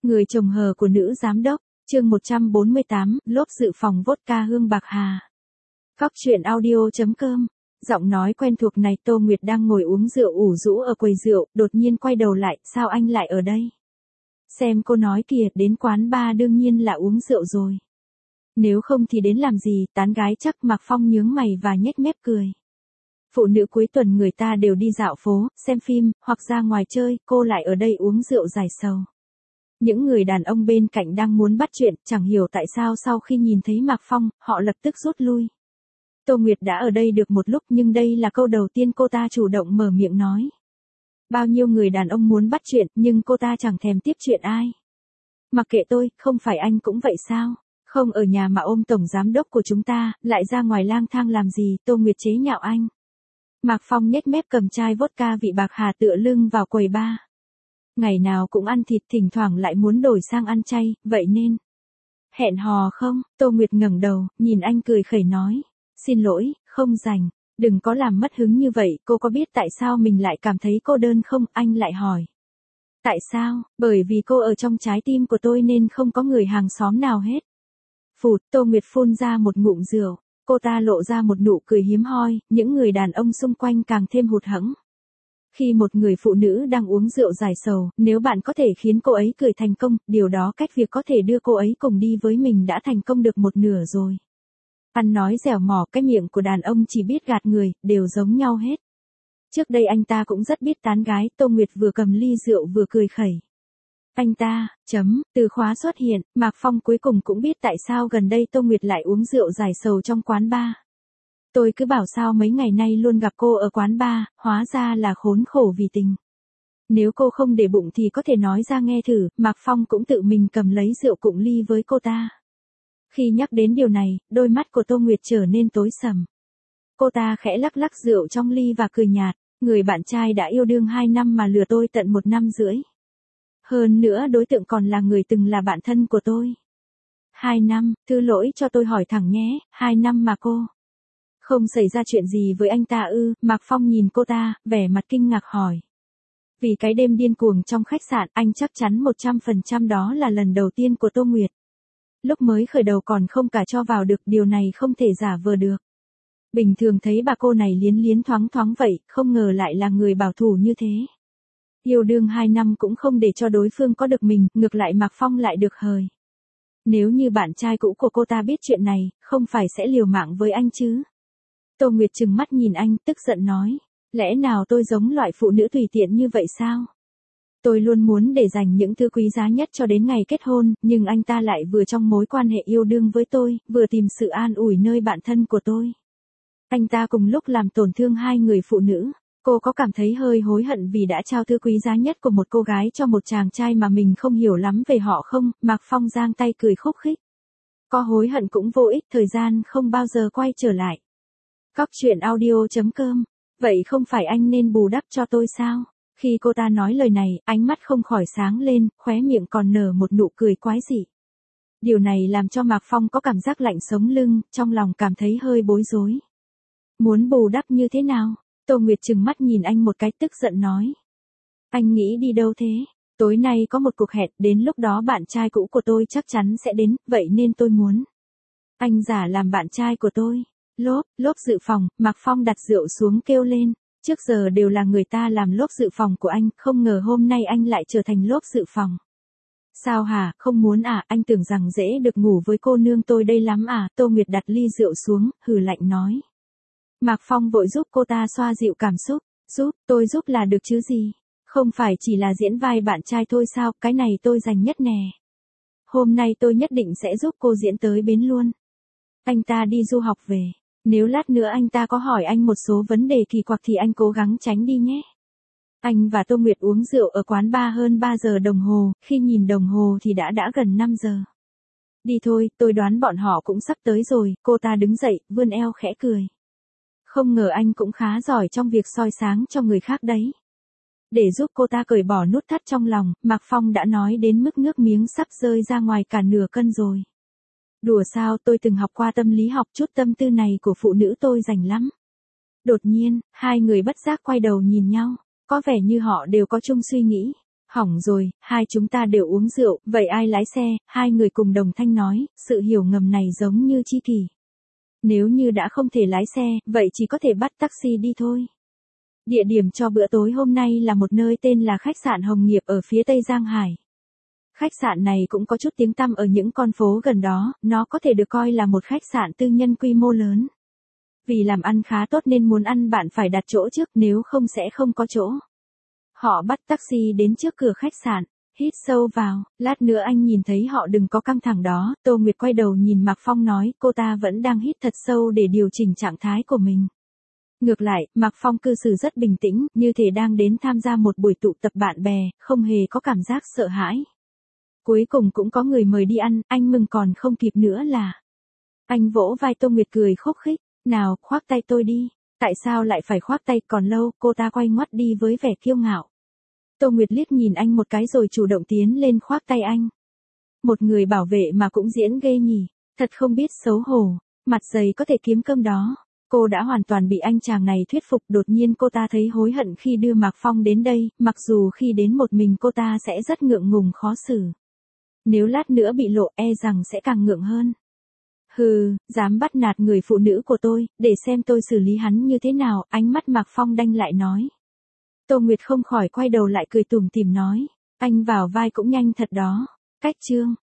Người chồng hờ của nữ giám đốc, chương 148, lốp dự phòng vodka hương bạc hà. Góc truyện audio.com. Giọng nói quen thuộc này. Tô Nguyệt đang ngồi uống rượu ủ rũ ở quầy rượu, đột nhiên quay đầu lại, sao anh lại ở đây? Xem cô nói kìa, đến quán bar đương nhiên là uống rượu rồi. Nếu không thì đến làm gì, tán gái chắc. Mạc Phong nhướng mày và nhếch mép cười. Phụ nữ cuối tuần người ta đều đi dạo phố, xem phim, hoặc ra ngoài chơi, cô lại ở đây uống rượu giải sầu. Những người đàn ông bên cạnh đang muốn bắt chuyện, chẳng hiểu tại sao sau khi nhìn thấy Mạc Phong, họ lập tức rút lui. Tô Nguyệt đã ở đây được một lúc nhưng đây là câu đầu tiên cô ta chủ động mở miệng nói. Bao nhiêu người đàn ông muốn bắt chuyện nhưng cô ta chẳng thèm tiếp chuyện ai. Mặc kệ tôi, không phải anh cũng vậy sao? Không ở nhà mà ôm tổng giám đốc của chúng ta, lại ra ngoài lang thang làm gì? Tô Nguyệt chế nhạo anh. Mạc Phong nhếch mép cầm chai vodka vị bạc hà tựa lưng vào quầy bar. Ngày nào cũng ăn thịt, thỉnh thoảng lại muốn đổi sang ăn chay, vậy nên. Hẹn hò không? Tô Nguyệt ngẩng đầu, nhìn anh cười khẩy nói. Xin lỗi, không rảnh. Đừng có làm mất hứng như vậy. Cô có biết tại sao mình lại cảm thấy cô đơn không? Anh lại hỏi. Tại sao? Bởi vì cô ở trong trái tim của tôi nên không có người hàng xóm nào hết. Phụt. Tô Nguyệt phun ra một ngụm rượu. Cô ta lộ ra một nụ cười hiếm hoi, những người đàn ông xung quanh càng thêm hụt hẫng. Khi một người phụ nữ đang uống rượu giải sầu, nếu bạn có thể khiến cô ấy cười thành công, điều đó cách việc có thể đưa cô ấy cùng đi với mình đã thành công được một nửa rồi. Ăn nói dẻo mỏ, cái miệng của đàn ông chỉ biết gạt người, đều giống nhau hết. Trước đây anh ta cũng rất biết tán gái. Tô Nguyệt vừa cầm ly rượu vừa cười khẩy. Anh ta, từ khóa xuất hiện, Mạc Phong cuối cùng cũng biết tại sao gần đây Tô Nguyệt lại uống rượu giải sầu trong quán bar. Tôi cứ bảo sao mấy ngày nay luôn gặp cô ở quán bar, hóa ra là khốn khổ vì tình. Nếu cô không để bụng thì có thể nói ra nghe thử. Mạc Phong cũng tự mình cầm lấy rượu cụng ly với cô ta. Khi nhắc đến điều này, đôi mắt của Tô Nguyệt trở nên tối sầm. Cô ta khẽ lắc lắc rượu trong ly và cười nhạt. Người bạn trai đã yêu đương 2 năm mà lừa tôi tận 1 năm rưỡi. Hơn nữa đối tượng còn là người từng là bạn thân của tôi. 2 năm, thứ lỗi cho tôi hỏi thẳng nhé, 2 năm mà cô không xảy ra chuyện gì với anh ta ư? Mạc Phong nhìn cô ta, vẻ mặt kinh ngạc hỏi. Vì cái đêm điên cuồng trong khách sạn, anh chắc chắn 100% đó là lần đầu tiên của Tô Nguyệt. Lúc mới khởi đầu còn không cả cho vào được, điều này không thể giả vờ được. Bình thường thấy bà cô này liến liến thoáng thoáng vậy, không ngờ lại là người bảo thủ như thế. Yêu đương 2 năm cũng không để cho đối phương có được mình, ngược lại Mạc Phong lại được hời. Nếu như bạn trai cũ của cô ta biết chuyện này, không phải sẽ liều mạng với anh chứ? Tô Nguyệt trừng mắt nhìn anh, tức giận nói. Lẽ nào tôi giống loại phụ nữ tùy tiện như vậy sao? Tôi luôn muốn để dành những thứ quý giá nhất cho đến ngày kết hôn, nhưng anh ta lại vừa trong mối quan hệ yêu đương với tôi, vừa tìm sự an ủi nơi bạn thân của tôi. Anh ta cùng lúc làm tổn thương 2 người phụ nữ. Cô có cảm thấy hơi hối hận vì đã trao thứ quý giá nhất của một cô gái cho một chàng trai mà mình không hiểu lắm về họ không? Mạc Phong giang tay cười khúc khích. Có hối hận cũng vô ích, thời gian không bao giờ quay trở lại. Góc truyện audio.com. Vậy không phải anh nên bù đắp cho tôi sao? Khi cô ta nói lời này, ánh mắt không khỏi sáng lên, khóe miệng còn nở một nụ cười quái dị. Điều này làm cho Mạc Phong có cảm giác lạnh sống lưng, trong lòng cảm thấy hơi bối rối. Muốn bù đắp như thế nào? Tô Nguyệt trừng mắt nhìn anh một cái, tức giận nói. Anh nghĩ đi đâu thế? Tối nay có một cuộc hẹn, đến lúc đó bạn trai cũ của tôi chắc chắn sẽ đến, vậy nên tôi muốn anh giả làm bạn trai của tôi. Lốp dự phòng. Mạc Phong đặt rượu xuống kêu lên. Trước giờ đều là người ta làm lốp dự phòng của anh, không ngờ hôm nay anh lại trở thành lốp dự phòng. Sao hả, không muốn à? Anh tưởng rằng dễ được ngủ với cô nương tôi đây lắm à? Tô Nguyệt đặt ly rượu xuống, hừ lạnh nói. Mạc Phong vội giúp cô ta xoa dịu cảm xúc. Tôi giúp là được chứ gì? Không phải chỉ là diễn vai bạn trai thôi sao? Cái này tôi dành nhất nè. Hôm nay tôi nhất định sẽ giúp cô diễn tới bến luôn. Anh ta đi du học về. Nếu lát nữa anh ta có hỏi anh một số vấn đề kỳ quặc thì anh cố gắng tránh đi nhé. Anh và Tô Nguyệt uống rượu ở quán bar hơn 3 giờ đồng hồ, khi nhìn đồng hồ thì đã gần 5 giờ. Đi thôi, tôi đoán bọn họ cũng sắp tới rồi. Cô ta đứng dậy, vươn eo khẽ cười. Không ngờ anh cũng khá giỏi trong việc soi sáng cho người khác đấy. Để giúp cô ta cởi bỏ nút thắt trong lòng, Mạc Phong đã nói đến mức nước miếng sắp rơi ra ngoài cả nửa cân rồi. Đùa sao, tôi từng học qua tâm lý học, chút tâm tư này của phụ nữ tôi rành lắm. Đột nhiên, 2 người bất giác quay đầu nhìn nhau, có vẻ như họ đều có chung suy nghĩ. Hỏng rồi, hai chúng ta đều uống rượu, vậy ai lái xe? Hai người cùng đồng thanh nói, sự hiểu ngầm này giống như chi kỷ. Nếu như đã không thể lái xe, vậy chỉ có thể bắt taxi đi thôi. Địa điểm cho bữa tối hôm nay là một nơi tên là khách sạn Hồng Nghiệp ở phía Tây Giang Hải. Khách sạn này cũng có chút tiếng tăm ở những con phố gần đó, nó có thể được coi là một khách sạn tư nhân quy mô lớn. Vì làm ăn khá tốt nên muốn ăn bạn phải đặt chỗ trước, nếu không sẽ không có chỗ. Họ bắt taxi đến trước cửa khách sạn, hít sâu vào, lát nữa anh nhìn thấy họ, đừng có căng thẳng đó. Tô Nguyệt quay đầu nhìn Mạc Phong nói, cô ta vẫn đang hít thật sâu để điều chỉnh trạng thái của mình. Ngược lại, Mạc Phong cư xử rất bình tĩnh, như thể đang đến tham gia một buổi tụ tập bạn bè, không hề có cảm giác sợ hãi. Cuối cùng cũng có người mời đi ăn, anh mừng còn không kịp nữa là. Anh vỗ vai Tô Nguyệt cười khúc khích, nào, khoác tay tôi đi. Tại sao lại phải khoác tay, còn lâu? Cô ta quay ngoắt đi với vẻ kiêu ngạo. Tô Nguyệt liếc nhìn anh một cái rồi chủ động tiến lên khoác tay anh. Một người bảo vệ mà cũng diễn ghê nhỉ, thật không biết xấu hổ, mặt dày có thể kiếm cơm đó. Cô đã hoàn toàn bị anh chàng này thuyết phục, đột nhiên cô ta thấy hối hận khi đưa Mạc Phong đến đây, mặc dù khi đến một mình cô ta sẽ rất ngượng ngùng khó xử. Nếu lát nữa bị lộ e rằng sẽ càng ngượng hơn. Hừ, dám bắt nạt người phụ nữ của tôi, để xem tôi xử lý hắn như thế nào, ánh mắt Mạc Phong đanh lại nói. Tô Nguyệt không khỏi quay đầu lại cười tủm tỉm nói, anh vào vai cũng nhanh thật đó. Cách chương